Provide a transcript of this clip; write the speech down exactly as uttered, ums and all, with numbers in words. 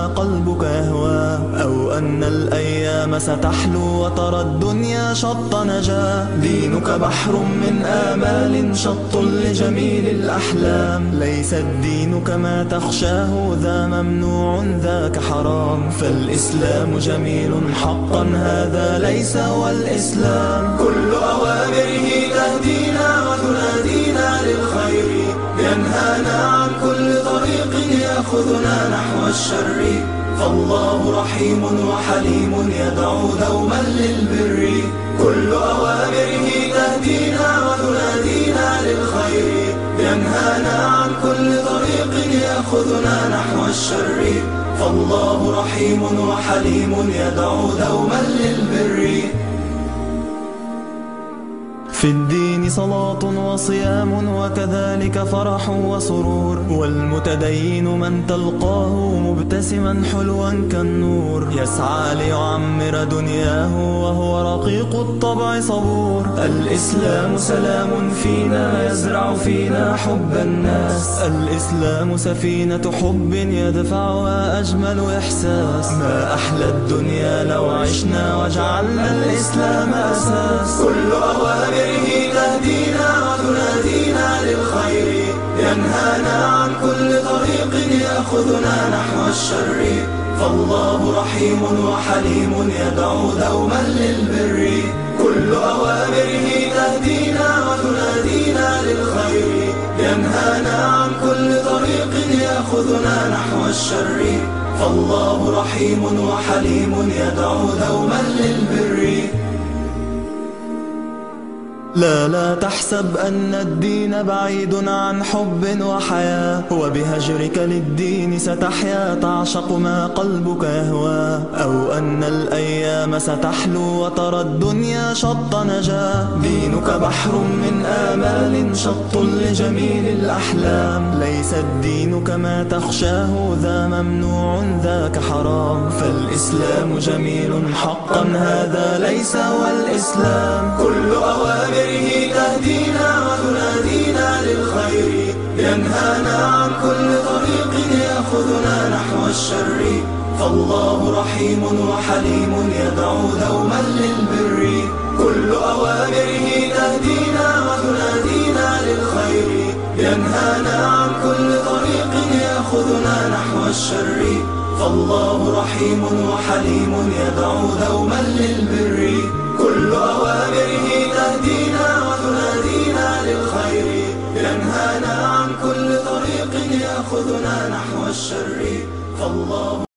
ما قلبك يهوى، أو أن الأيام ستحلو وترى الدنيا شط نجاة. دينك بحر من آمال شط لجميل الأحلام، ليس الدين كما تخشاه ذا ممنوع ذاك حرام. فالإسلام جميل حقا هذا ليس هو الإسلام، كل أوامره تهدينا وتنادينا للخير، ينهانا عن كل طريق يأخذنا نحو الشر. فالله رحيم وحليم يدعو دوما للبر، كل أوامره تهدينا وتنادينا للخير، ينهانا عن كل طريق يأخذنا نحو الشر. فالله رحيم وحليم يدعو دوما للبر. في الدين صلاة وصيام وكذلك فرح وسرور، والمتدين من تلقاه مبتسما حلوا كالنور، يسعى ليعمر دنياه وهو رقيق الطبع صبور. الإسلام سلام فينا يزرع فينا حب الناس، الإسلام سفينة حب يدفعها أجمل إحساس. ما أحلى الدنيا لو عشنا وجعلنا الإسلام أساس، كل أوامره تهدينا وتنادينا للخير، ينهانا عن كل طريق يأخذنا نحو الشر. فالله رحيم وحليم يدعو دوما للبر، كل أوامره تهدينا وتنادينا للخير، ينهانا عن كل طريق يأخذنا نحو الشر. فالله رحيم وحليم يدعو دوما للبر. لا لا تحسب أن الدين بعيد عن حب وحياة، وبهجرك للدين ستحيا تعشق ما قلبك يهوى، أو أن الأيام ستحلو وترى الدنيا شط نجاة. دينك بحر من آمال شط لجميل الأحلام، ليس الدين كما تخشاه ذا ممنوع ذاك حرام. فالإسلام جميل حقا هذا ليس هو الإسلام، كل أوامر تهدينا وتنادينا للخير، ينهانا عن كل طريق يأخذنا نحو الشر. فالله رحيم وحليم يدعو دوما للبر، كل أوامره تهدينا وتنادينا للخير، ينهانا عن كل طريق يأخذنا نحو الشر. فالله رحيم وحليم يدعو دوما للبر، كل أوامره تهدينا وتنادينا للخير، ينهانا عن كل طريق يأخذنا نحو الشر. فالله